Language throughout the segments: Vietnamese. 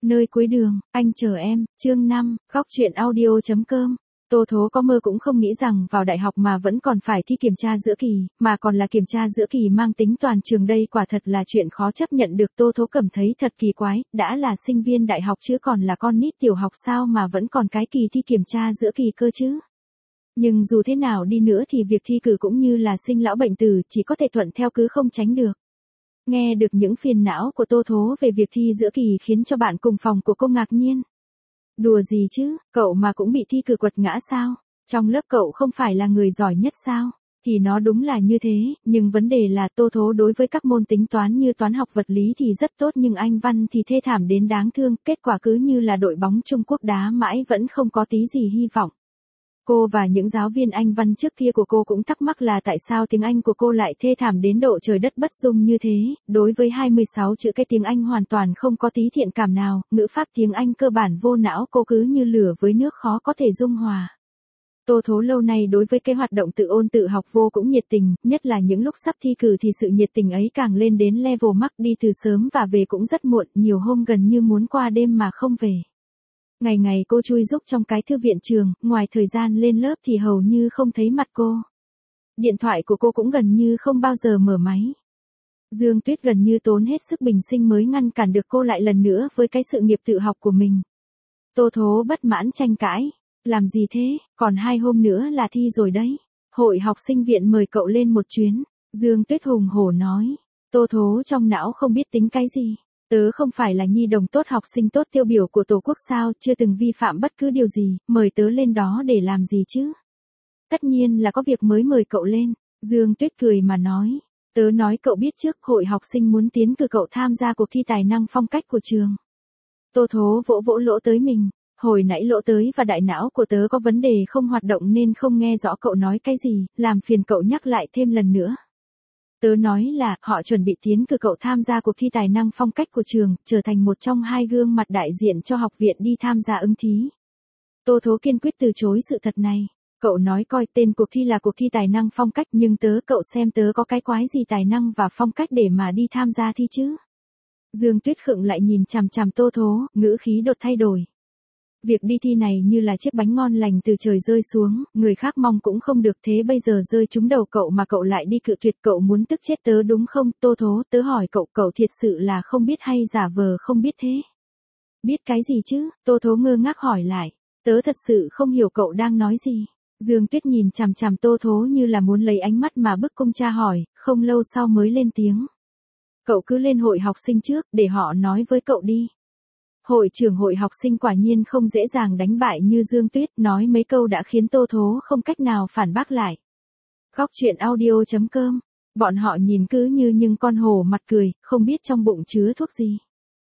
Nơi cuối đường, anh chờ em, chương 5, góc truyện audio.com. Tô Thố có mơ cũng không nghĩ rằng vào đại học mà vẫn còn phải thi kiểm tra giữa kỳ, mà còn là kiểm tra giữa kỳ mang tính toàn trường, đây quả thật là chuyện khó chấp nhận được. Tô Thố cảm thấy thật kỳ quái, đã là sinh viên đại học chứ còn là con nít tiểu học sao mà vẫn còn cái kỳ thi kiểm tra giữa kỳ cơ chứ. Nhưng dù thế nào đi nữa thì việc thi cử cũng như là sinh lão bệnh tử, chỉ có thể thuận theo cứ không tránh được. Nghe được những phiền não của Tô Thố về việc thi giữa kỳ khiến cho bạn cùng phòng của cô ngạc nhiên. Đùa gì chứ, cậu mà cũng bị thi cử quật ngã sao? Trong lớp cậu không phải là người giỏi nhất sao? Thì nó đúng là như thế, nhưng vấn đề là Tô Thố đối với các môn tính toán như toán học vật lý thì rất tốt, nhưng Anh văn thì thê thảm đến đáng thương, kết quả cứ như là đội bóng Trung Quốc đá mãi vẫn không có tí gì hy vọng. Cô và những giáo viên Anh văn trước kia của cô cũng thắc mắc là tại sao tiếng Anh của cô lại thê thảm đến độ trời đất bất dung như thế, đối với 26 chữ cái tiếng Anh hoàn toàn không có tí thiện cảm nào, ngữ pháp tiếng Anh cơ bản vô não, cô cứ như lửa với nước khó có thể dung hòa. Tô Thố lâu nay đối với cái hoạt động tự ôn tự học vô cũng nhiệt tình, nhất là những lúc sắp thi cử thì sự nhiệt tình ấy càng lên đến level max, đi từ sớm và về cũng rất muộn, nhiều hôm gần như muốn qua đêm mà không về. Ngày ngày cô chui rúc trong cái thư viện trường, ngoài thời gian lên lớp thì hầu như không thấy mặt cô. Điện thoại của cô cũng gần như không bao giờ mở máy. Dương Tuyết gần như tốn hết sức bình sinh mới ngăn cản được cô lại lần nữa với cái sự nghiệp tự học của mình. Tô Thố bất mãn tranh cãi. Làm gì thế, còn 2 hôm nữa là thi rồi đấy. Hội học sinh viện mời cậu lên một chuyến. Dương Tuyết hùng hổ nói. Tô Thố trong não không biết tính cái gì. Tớ không phải là nhi đồng tốt, học sinh tốt tiêu biểu của Tổ quốc sao, chưa từng vi phạm bất cứ điều gì, mời tớ lên đó để làm gì chứ? Tất nhiên là có việc mới mời cậu lên. Dương Tuyết cười mà nói. Tớ nói cậu biết trước, hội học sinh muốn tiến cử cậu tham gia cuộc thi tài năng phong cách của trường. Tô Thố vỗ vỗ lỗ tới mình. Hồi nãy lỗ tới và đại não của tớ có vấn đề không hoạt động nên không nghe rõ cậu nói cái gì, làm phiền cậu nhắc lại thêm lần nữa. Tớ nói là, họ chuẩn bị tiến cử cậu tham gia cuộc thi tài năng phong cách của trường, trở thành một trong 2 gương mặt đại diện cho học viện đi tham gia ứng thí. Tô Thố kiên quyết từ chối sự thật này. Cậu nói coi tên cuộc thi là cuộc thi tài năng phong cách, nhưng cậu xem tớ có cái quái gì tài năng và phong cách để mà đi tham gia thi chứ? Dương Tuyết khựng lại nhìn chằm chằm Tô Thố, ngữ khí đột thay đổi. Việc đi thi này như là chiếc bánh ngon lành từ trời rơi xuống, người khác mong cũng không được, thế bây giờ rơi trúng đầu cậu mà cậu lại đi cự tuyệt, cậu muốn tức chết tớ đúng không? Tô Thố, tớ hỏi cậu, cậu thiệt sự là không biết hay giả vờ không biết thế? Biết cái gì chứ? Tô Thố ngơ ngác hỏi lại. Tớ thật sự không hiểu cậu đang nói gì. Dương Tuyết nhìn chằm chằm Tô Thố như là muốn lấy ánh mắt mà bức cung tra hỏi, không lâu sau mới lên tiếng. Cậu cứ lên hội học sinh trước, để họ nói với cậu đi. Hội trưởng hội học sinh quả nhiên không dễ dàng đánh bại như Dương Tuyết, nói mấy câu đã khiến Tô Thố không cách nào phản bác lại. Góc truyện audio.com. Bọn họ nhìn cứ như những con hổ mặt cười, không biết trong bụng chứa thuốc gì.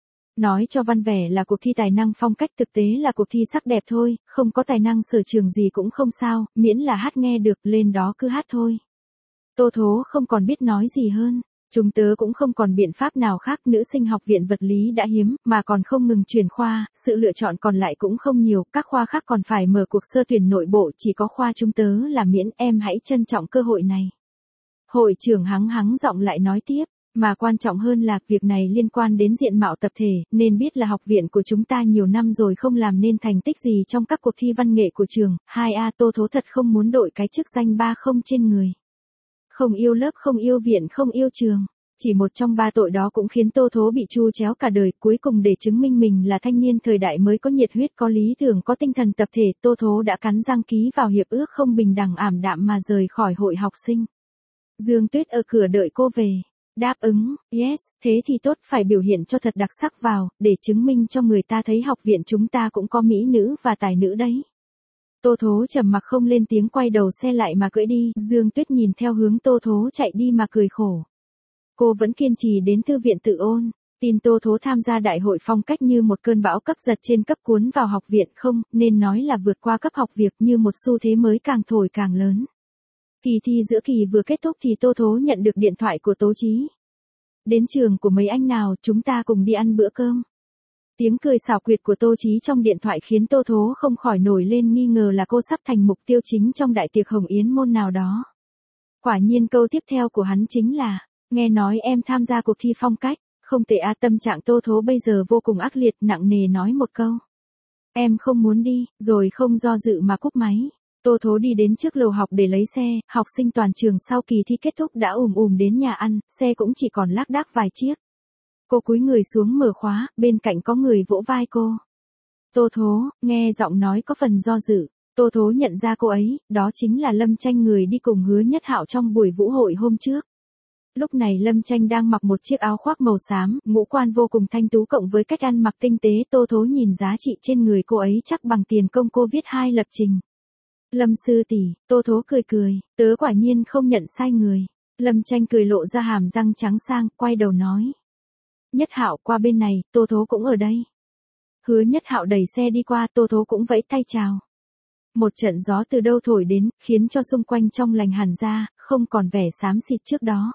Nói cho văn vẻ là cuộc thi tài năng phong cách, thực tế là cuộc thi sắc đẹp thôi, không có tài năng sở trường gì cũng không sao, miễn là hát nghe được, lên đó cứ hát thôi. Tô Thố không còn biết nói gì hơn. Chúng tớ cũng không còn biện pháp nào khác, nữ sinh học viện vật lý đã hiếm, mà còn không ngừng chuyển khoa, sự lựa chọn còn lại cũng không nhiều, các khoa khác còn phải mở cuộc sơ tuyển nội bộ, chỉ có khoa chúng tớ là miễn, em hãy trân trọng cơ hội này. Hội trưởng hắng giọng lại nói tiếp, mà quan trọng hơn là, việc này liên quan đến diện mạo tập thể, nên biết là học viện của chúng ta nhiều năm rồi không làm nên thành tích gì trong các cuộc thi văn nghệ của trường. 2A Tô Thố thật không muốn đội cái chức danh 30 trên người. Không yêu lớp, không yêu viện, không yêu trường. Chỉ một trong 3 tội đó cũng khiến Tô Thố bị tru chéo cả đời. Cuối cùng để chứng minh mình là thanh niên thời đại mới có nhiệt huyết, có lý tưởng, có tinh thần tập thể, Tô Thố đã cắn răng ký vào hiệp ước không bình đẳng ảm đạm mà rời khỏi hội học sinh. Dương Tuyết ở cửa đợi cô về. Đáp ứng, yes, thế thì tốt, phải biểu hiện cho thật đặc sắc vào, để chứng minh cho người ta thấy học viện chúng ta cũng có mỹ nữ và tài nữ đấy. Tô Thố trầm mặc không lên tiếng, quay đầu xe lại mà cưỡi đi. Dương Tuyết nhìn theo hướng Tô Thố chạy đi mà cười khổ. Cô vẫn kiên trì đến thư viện tự ôn. Tin Tô Thố tham gia đại hội phong cách như một cơn bão cấp giật trên cấp cuốn vào học viện, không, nên nói là vượt qua cấp học việc, như một xu thế mới càng thổi càng lớn. Kỳ thi giữa kỳ vừa kết thúc thì Tô Thố nhận được điện thoại của Tố Chí. Đến trường của mấy anh nào, chúng ta cùng đi ăn bữa cơm. Tiếng cười xảo quyệt của Tô Chí trong điện thoại khiến Tô Thố không khỏi nổi lên nghi ngờ là cô sắp thành mục tiêu chính trong đại tiệc hồng yến môn nào đó. Quả nhiên câu tiếp theo của hắn chính là, nghe nói em tham gia cuộc thi phong cách, Không tệ à, tâm trạng Tô Thố bây giờ vô cùng ác liệt, nặng nề nói một câu. Em không muốn đi, rồi không do dự mà cúp máy. Tô Thố đi đến trước lầu học để lấy xe, học sinh toàn trường sau kỳ thi kết thúc đã đến nhà ăn, xe cũng chỉ còn lác đác vài chiếc. Cô cúi người xuống mở khóa, bên cạnh có người vỗ vai cô. Tô Thố, nghe giọng nói có phần do dự. Tô Thố nhận ra cô ấy, đó chính là Lâm Tranh, người đi cùng Hứa Nhất Hạo trong buổi vũ hội hôm trước. Lúc này Lâm Tranh đang mặc một chiếc áo khoác màu xám, ngũ quan vô cùng thanh tú cộng với cách ăn mặc tinh tế. Tô Thố nhìn giá trị trên người cô ấy chắc bằng tiền công cô viết 2 lập trình. Lâm sư tỷ, Tô Thố cười cười, tớ quả nhiên không nhận sai người. Lâm Tranh cười lộ ra hàm răng trắng sang, quay đầu nói. Nhất Hạo qua bên này, Tô Thố cũng ở đây. Hứa Nhất Hạo đẩy xe đi qua, Tô Thố cũng vẫy tay chào. Một trận gió từ đâu thổi đến, khiến cho xung quanh trong lành hẳn ra, không còn vẻ xám xịt trước đó.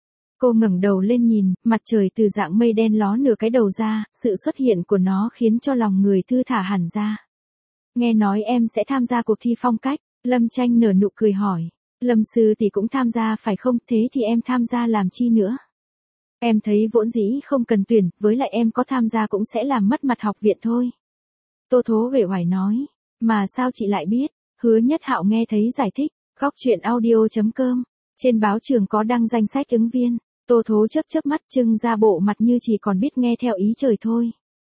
Cô ngẩng đầu lên nhìn, mặt trời từ dạng mây đen ló nửa cái đầu ra, sự xuất hiện của nó khiến cho lòng người thư thả hẳn ra. Nghe nói em sẽ tham gia cuộc thi phong cách, Lâm Tranh nở nụ cười hỏi. Lâm sư tỷ cũng tham gia phải không, thế thì em tham gia làm chi nữa? Em thấy vốn dĩ không cần tuyển, với lại em có tham gia cũng sẽ làm mất mặt học viện thôi. Tô Thố uể oải nói, mà sao chị lại biết? Hứa Nhất Hạo nghe thấy giải thích, góc truyện audio.com, trên báo trường có đăng danh sách ứng viên. Tô Thố chớp mắt trưng ra bộ mặt như chỉ còn biết nghe theo ý trời thôi.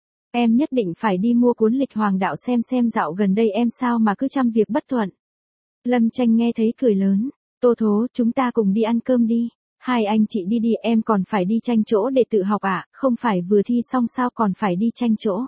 Em nhất định phải đi mua cuốn lịch hoàng đạo xem dạo gần đây em sao mà cứ trăm việc bất thuận. Lâm Tranh nghe thấy cười lớn, Tô Thố, chúng ta cùng đi ăn cơm đi. Hai anh chị đi đi, em còn phải đi tranh chỗ để tự học à, không phải vừa thi xong sao còn phải đi tranh chỗ.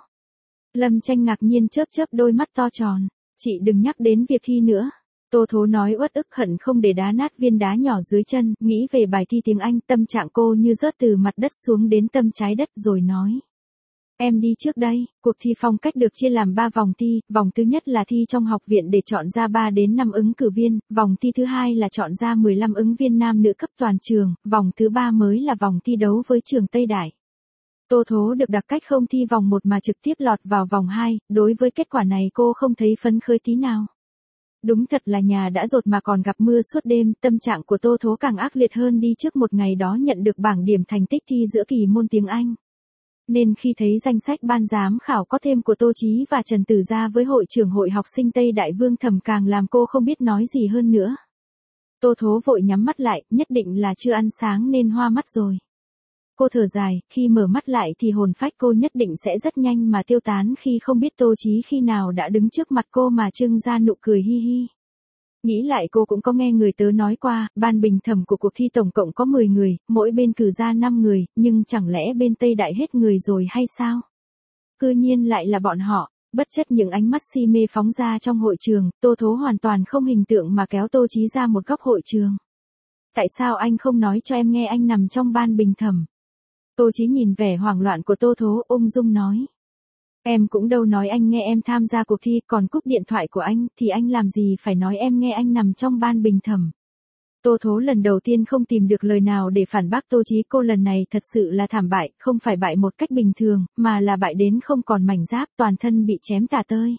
Lâm Tranh ngạc nhiên chớp đôi mắt to tròn, chị đừng nhắc đến việc thi nữa. Tô Thố nói uất ức hận không để đá nát viên đá nhỏ dưới chân, nghĩ về bài thi tiếng Anh, tâm trạng cô như rớt từ mặt đất xuống đến tâm trái đất rồi nói. Em đi trước đây, cuộc thi phong cách được chia làm 3 vòng thi, vòng thứ nhất là thi trong học viện để chọn ra 3 đến 5 ứng cử viên, vòng thi thứ hai là chọn ra 15 ứng viên nam nữ cấp toàn trường, vòng thứ 3 mới là vòng thi đấu với trường Tây Đại. Tô Thố được đặc cách không thi vòng 1 mà trực tiếp lọt vào vòng 2, đối với kết quả này cô không thấy phấn khởi tí nào. Đúng thật là nhà đã dột mà còn gặp mưa suốt đêm, tâm trạng của Tô Thố càng ác liệt hơn đi trước một ngày đó nhận được bảng điểm thành tích thi giữa kỳ môn tiếng Anh. Nên khi thấy danh sách ban giám khảo có thêm của Tô Chí và Trần Tử Gia với hội trưởng hội học sinh Tây Đại Vương Thẩm càng làm cô không biết nói gì hơn nữa. Tô Thố vội nhắm mắt lại, nhất định là chưa ăn sáng nên hoa mắt rồi. Cô thở dài, khi mở mắt lại thì hồn phách cô nhất định sẽ rất nhanh mà tiêu tán khi không biết Tô Chí khi nào đã đứng trước mặt cô mà trưng ra nụ cười hi hi. Nghĩ lại cô cũng có nghe người tớ nói qua, ban bình thẩm của cuộc thi tổng cộng có 10 người, mỗi bên cử ra 5 người, nhưng chẳng lẽ bên Tây Đại hết người rồi hay sao? Cư nhiên lại là bọn họ, bất chấp những ánh mắt si mê phóng ra trong hội trường, Tô Thố hoàn toàn không hình tượng mà kéo Tô Chí ra một góc hội trường. Tại sao anh không nói cho em nghe anh nằm trong ban bình thẩm? Tô Chí nhìn vẻ hoảng loạn của Tô Thố ung dung nói. Em cũng đâu nói anh nghe em tham gia cuộc thi, còn cúp điện thoại của anh thì anh làm gì phải nói em nghe anh nằm trong ban bình thẩm. Tô Thố lần đầu tiên không tìm được lời nào để phản bác Tô Chí, cô lần này thật sự là thảm bại, không phải bại một cách bình thường, mà là bại đến không còn mảnh giáp, toàn thân bị chém tả tơi.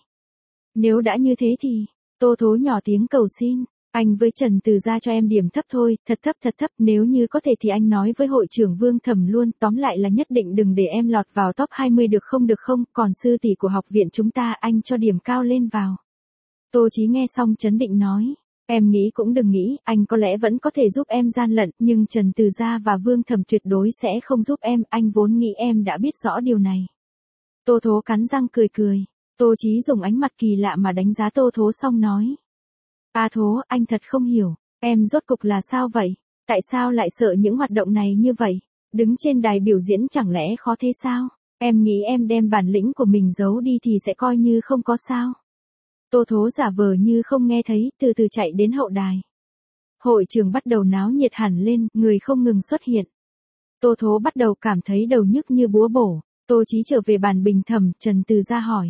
Nếu đã như thế thì, Tô Thố nhỏ tiếng cầu xin. Anh với Trần Từ Gia cho em điểm thấp thôi, thật thấp, nếu như có thể thì anh nói với hội trưởng Vương Thẩm luôn, tóm lại là nhất định đừng để em lọt vào top 20 được không, còn sư tỷ của học viện chúng ta anh cho điểm cao lên vào. Tô Chí nghe xong chấn định nói, em nghĩ cũng đừng nghĩ, anh có lẽ vẫn có thể giúp em gian lận, nhưng Trần Từ Gia và Vương Thẩm tuyệt đối sẽ không giúp em, anh vốn nghĩ em đã biết rõ điều này. Tô Thố cắn răng cười, Tô Chí dùng ánh mặt kỳ lạ mà đánh giá Tô Thố xong nói. Thố, anh thật không hiểu, em rốt cục là sao vậy? Tại sao lại sợ những hoạt động này như vậy? Đứng trên đài biểu diễn chẳng lẽ khó thế sao? Em nghĩ em đem bản lĩnh của mình giấu đi thì sẽ coi như không có sao. Tô Thố giả vờ như không nghe thấy, từ từ chạy đến hậu đài. Hội trường bắt đầu náo nhiệt hẳn lên, người không ngừng xuất hiện. Tô Thố bắt đầu cảm thấy đầu nhức như búa bổ. Tô Chí trở về bàn bình thẩm, Trần Từ Gia hỏi.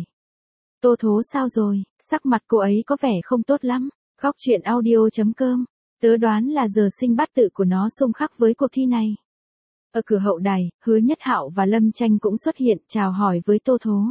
Tô Thố sao rồi, sắc mặt cô ấy có vẻ không tốt lắm. Góc truyện audio.com, tớ đoán là giờ sinh bát tự của nó xung khắc với cuộc thi này. Ở cửa hậu đài, Hứa Nhất Hạo và Lâm Tranh cũng xuất hiện, chào hỏi với Tô Thố.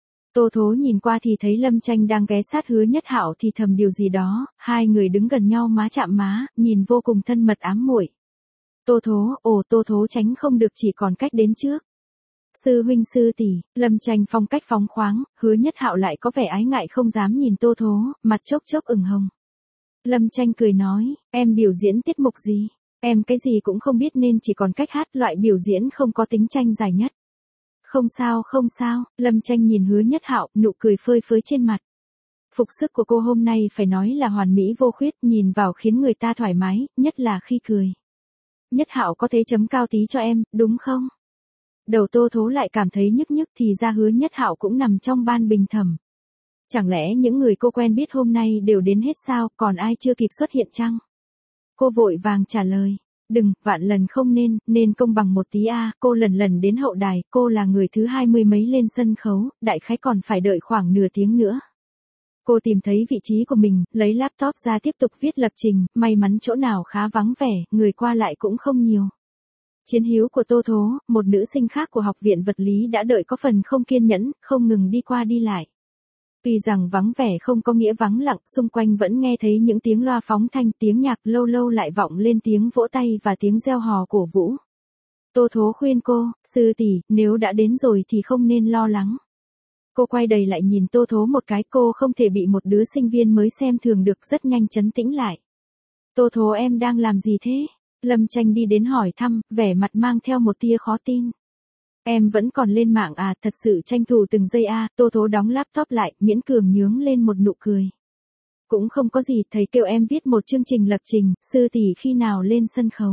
Tô Thố nhìn qua thì thấy Lâm Tranh đang ghé sát Hứa Nhất Hạo thì thầm điều gì đó, hai người đứng gần nhau má chạm má, nhìn vô cùng thân mật ám muội. Tô Thố tránh không được chỉ còn cách đến trước. Sư huynh sư tỷ, Lâm Tranh phong cách phóng khoáng, Hứa Nhất Hạo lại có vẻ ái ngại không dám nhìn Tô Thố, mặt chốc chốc ửng hồng. Lâm Tranh cười nói, em biểu diễn tiết mục gì? Em cái gì cũng không biết nên chỉ còn cách hát, loại biểu diễn không có tính tranh giải nhất. Không sao, Lâm Tranh nhìn Hứa Nhất Hạo, nụ cười phơi phới trên mặt. Phục sức của cô hôm nay phải nói là hoàn mỹ vô khuyết, nhìn vào khiến người ta thoải mái, nhất là khi cười. Nhất Hạo có thế chấm cao tí cho em, đúng không? Đầu Tô Thố lại cảm thấy nhức nhức, thì ra Hứa Nhất Hạo cũng nằm trong ban bình thẩm. Chẳng lẽ những người cô quen biết hôm nay đều đến hết sao, còn ai chưa kịp xuất hiện chăng? Cô vội vàng trả lời, đừng, vạn lần không nên công bằng một tí a. Cô lần lần đến hậu đài, cô là người thứ 20 mấy lên sân khấu, đại khái còn phải đợi khoảng nửa tiếng nữa. Cô tìm thấy vị trí của mình, lấy laptop ra tiếp tục viết lập trình, may mắn chỗ nào khá vắng vẻ, người qua lại cũng không nhiều. Chiến hữu của Tô Thố, một nữ sinh khác của học viện vật lý đã đợi có phần không kiên nhẫn, không ngừng đi qua đi lại. Tuy rằng vắng vẻ không có nghĩa vắng lặng, xung quanh vẫn nghe thấy những tiếng loa phóng thanh, tiếng nhạc, lâu lâu lại vọng lên tiếng vỗ tay và tiếng reo hò cổ vũ. Tô Thố khuyên cô, sư tỷ, nếu đã đến rồi thì không nên lo lắng. Cô quay đầy lại nhìn Tô Thố một cái, cô không thể bị một đứa sinh viên mới xem thường được, rất nhanh trấn tĩnh lại. Tô Thố em đang làm gì thế? Lâm Tranh đi đến hỏi thăm, vẻ mặt mang theo một tia khó tin. Em vẫn còn lên mạng à, thật sự tranh thủ từng giây à. Tô Thố đóng laptop lại, miễn cường nhướng lên một nụ cười. Cũng không có gì, thầy kêu em viết một chương trình lập trình, sư tỷ khi nào lên sân khấu?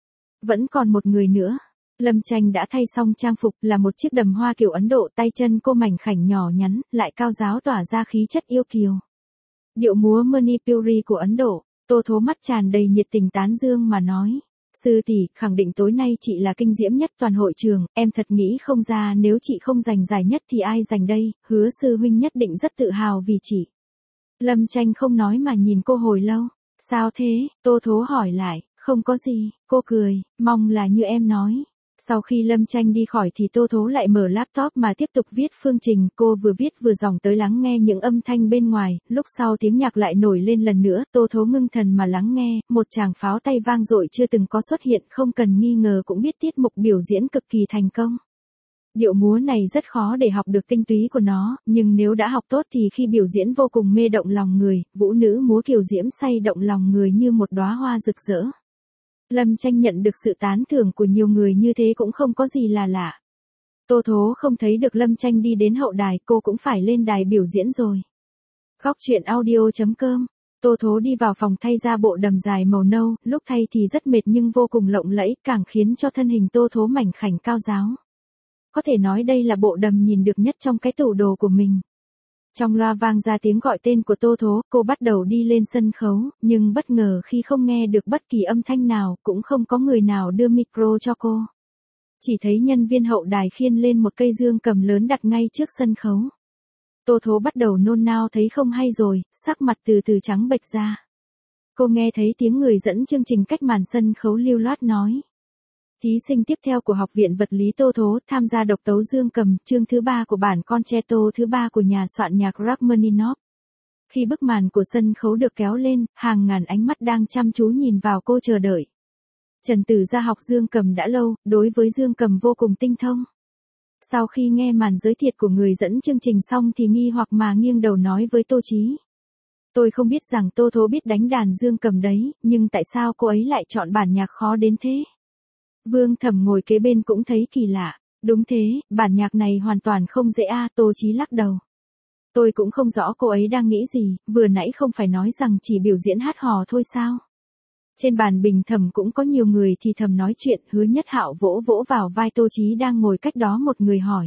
Vẫn còn một người nữa. Lâm Tranh đã thay xong trang phục, là một chiếc đầm hoa kiểu Ấn Độ, tay chân cô mảnh khảnh nhỏ nhắn, lại cao ráo tỏa ra khí chất yêu kiều. Điệu múa Manipuri của Ấn Độ. Tô Thố mắt tràn đầy nhiệt tình tán dương mà nói. Sư tỷ, khẳng định tối nay chị là kinh diễm nhất toàn hội trường, em thật nghĩ không ra nếu chị không giành giải nhất thì ai giành đây, Hứa sư huynh nhất định rất tự hào vì chị. Lâm Tranh không nói mà nhìn cô hồi lâu. Sao thế? Tô Thố hỏi lại. Không có gì, cô cười, mong là như em nói. Sau khi Lâm Tranh đi khỏi thì Tô Thố lại mở laptop mà tiếp tục viết phương trình, cô vừa viết vừa dòng tới lắng nghe những âm thanh bên ngoài, lúc sau tiếng nhạc lại nổi lên lần nữa, Tô Thố ngưng thần mà lắng nghe, một tràng pháo tay vang dội chưa từng có xuất hiện, không cần nghi ngờ cũng biết tiết mục biểu diễn cực kỳ thành công. Điệu múa này rất khó để học được tinh túy của nó, nhưng nếu đã học tốt thì khi biểu diễn vô cùng mê động lòng người, vũ nữ múa kiều diễm say động lòng người như một đóa hoa rực rỡ. Lâm Tranh nhận được sự tán thưởng của nhiều người như thế cũng không có gì là lạ. Tô Thố không thấy được Lâm Tranh đi đến hậu đài, cô cũng phải lên đài biểu diễn rồi. Góc truyện audio.com. Tô Thố đi vào phòng thay ra bộ đầm dài màu nâu, lúc thay thì rất mệt nhưng vô cùng lộng lẫy, càng khiến cho thân hình Tô Thố mảnh khảnh cao ráo. Có thể nói đây là bộ đầm nhìn được nhất trong cái tủ đồ của mình. Trong loa vang ra tiếng gọi tên của Tô Thố, cô bắt đầu đi lên sân khấu, nhưng bất ngờ khi không nghe được bất kỳ âm thanh nào, cũng không có người nào đưa micro cho cô. Chỉ thấy nhân viên hậu đài khiêng lên một cây dương cầm lớn đặt ngay trước sân khấu. Tô Thố bắt đầu nôn nao thấy không hay rồi, sắc mặt từ từ trắng bệch ra. Cô nghe thấy tiếng người dẫn chương trình cách màn sân khấu lưu loát nói. Thí sinh tiếp theo của Học viện Vật lý Tô Thố tham gia độc tấu dương cầm, chương thứ 3 của bản concerto thứ 3 của nhà soạn nhạc Rachmaninoff. Khi bức màn của sân khấu được kéo lên, hàng ngàn ánh mắt đang chăm chú nhìn vào cô chờ đợi. Trần Tử Gia học dương cầm đã lâu, đối với dương cầm vô cùng tinh thông. Sau khi nghe màn giới thiệu của người dẫn chương trình xong thì nghi hoặc mà nghiêng đầu nói với Tô Chí. Tôi không biết rằng Tô Thố biết đánh đàn dương cầm đấy, nhưng tại sao cô ấy lại chọn bản nhạc khó đến thế? Vương Thẩm ngồi kế bên cũng thấy kỳ lạ. Đúng thế, bản nhạc này hoàn toàn không dễ a. Tô Chí lắc đầu. Tôi cũng không rõ cô ấy đang nghĩ gì, vừa nãy không phải nói rằng chỉ biểu diễn hát hò thôi sao? Trên bàn bình thẩm cũng có nhiều người thì thầm nói chuyện, Hứa Nhất Hạo vỗ vỗ vào vai Tô Chí đang ngồi cách đó một người hỏi.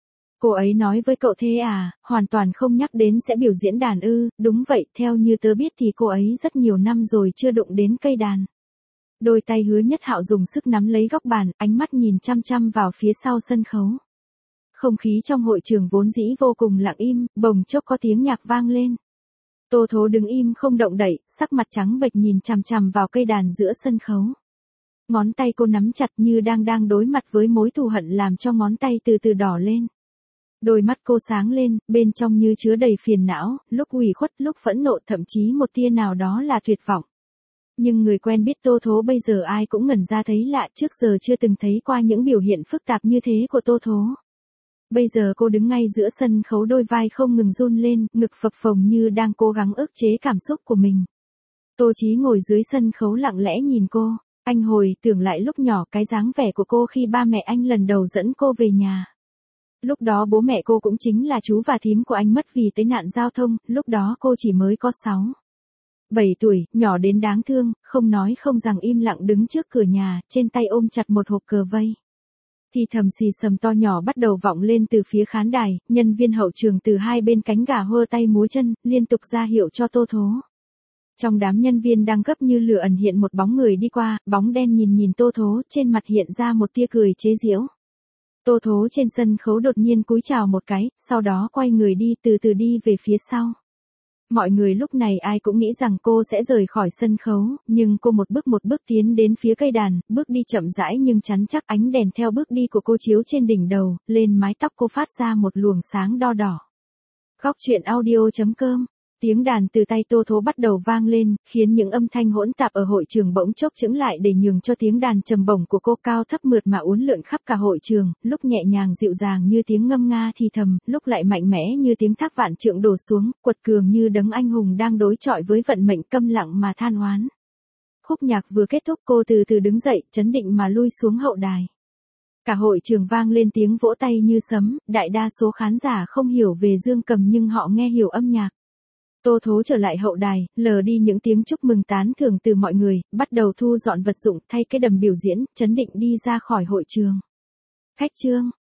Cô ấy nói với cậu thế à, hoàn toàn không nhắc đến sẽ biểu diễn đàn ư? Đúng vậy, theo như tớ biết thì cô ấy rất nhiều năm rồi chưa đụng đến cây đàn. Đôi tay Hứa Nhất Hạo dùng sức nắm lấy góc bàn, ánh mắt nhìn chăm chăm vào phía sau sân khấu. Không khí trong hội trường vốn dĩ vô cùng lặng im, bỗng chốc có tiếng nhạc vang lên. Tô Thố đứng im không động đậy, sắc mặt trắng bệch nhìn chằm chằm vào cây đàn giữa sân khấu. Ngón tay cô nắm chặt như đang đối mặt với mối thù hận làm cho ngón tay từ từ đỏ lên. Đôi mắt cô sáng lên, bên trong như chứa đầy phiền não, lúc ủy khuất, lúc phẫn nộ, thậm chí một tia nào đó là tuyệt vọng. Nhưng người quen biết Tô Thố bây giờ ai cũng ngẩn ra thấy lạ, trước giờ chưa từng thấy qua những biểu hiện phức tạp như thế của Tô Thố. Bây giờ cô đứng ngay giữa sân khấu, đôi vai không ngừng run lên, ngực phập phồng như đang cố gắng ức chế cảm xúc của mình. Tô Chí ngồi dưới sân khấu lặng lẽ nhìn cô, anh hồi tưởng lại lúc nhỏ cái dáng vẻ của cô khi ba mẹ anh lần đầu dẫn cô về nhà. Lúc đó bố mẹ cô cũng chính là chú và thím của anh mất vì tai nạn giao thông, lúc đó cô chỉ mới có 7 tuổi, nhỏ đến đáng thương, không nói không rằng im lặng đứng trước cửa nhà, trên tay ôm chặt một hộp cờ vây. Thì thầm xì sầm to nhỏ bắt đầu vọng lên từ phía khán đài, nhân viên hậu trường từ hai bên cánh gà hơ tay múa chân, liên tục ra hiệu cho Tô Thố. Trong đám nhân viên đang gấp như lửa ẩn hiện một bóng người đi qua, bóng đen nhìn Tô Thố, trên mặt hiện ra một tia cười chế giễu. Tô Thố trên sân khấu đột nhiên cúi chào một cái, sau đó quay người đi, từ từ đi về phía sau. Mọi người lúc này ai cũng nghĩ rằng cô sẽ rời khỏi sân khấu, nhưng cô một bước tiến đến phía cây đàn, bước đi chậm rãi nhưng chắn chắc, ánh đèn theo bước đi của cô chiếu trên đỉnh đầu, lên mái tóc cô phát ra một luồng sáng đo đỏ. Góc truyện audio.com. Tiếng đàn từ tay Tô Thố bắt đầu vang lên, khiến những âm thanh hỗn tạp ở hội trường bỗng chốc chững lại để nhường cho tiếng đàn trầm bổng của cô, cao thấp mượt mà uốn lượn khắp cả hội trường, lúc nhẹ nhàng dịu dàng như tiếng ngâm nga thì thầm, lúc lại mạnh mẽ như tiếng thác vạn trượng đổ xuống, quật cường như đấng anh hùng đang đối chọi với vận mệnh, câm lặng mà than oán. Khúc nhạc vừa kết thúc, cô từ từ đứng dậy, trấn định mà lui xuống hậu đài. Cả hội trường vang lên tiếng vỗ tay như sấm, đại đa số khán giả không hiểu về dương cầm nhưng họ nghe hiểu âm nhạc. Tô Thố trở lại hậu đài, lờ đi những tiếng chúc mừng tán thưởng từ mọi người, bắt đầu thu dọn vật dụng, thay cái đầm biểu diễn, trấn định đi ra khỏi hội trường. Khách trương,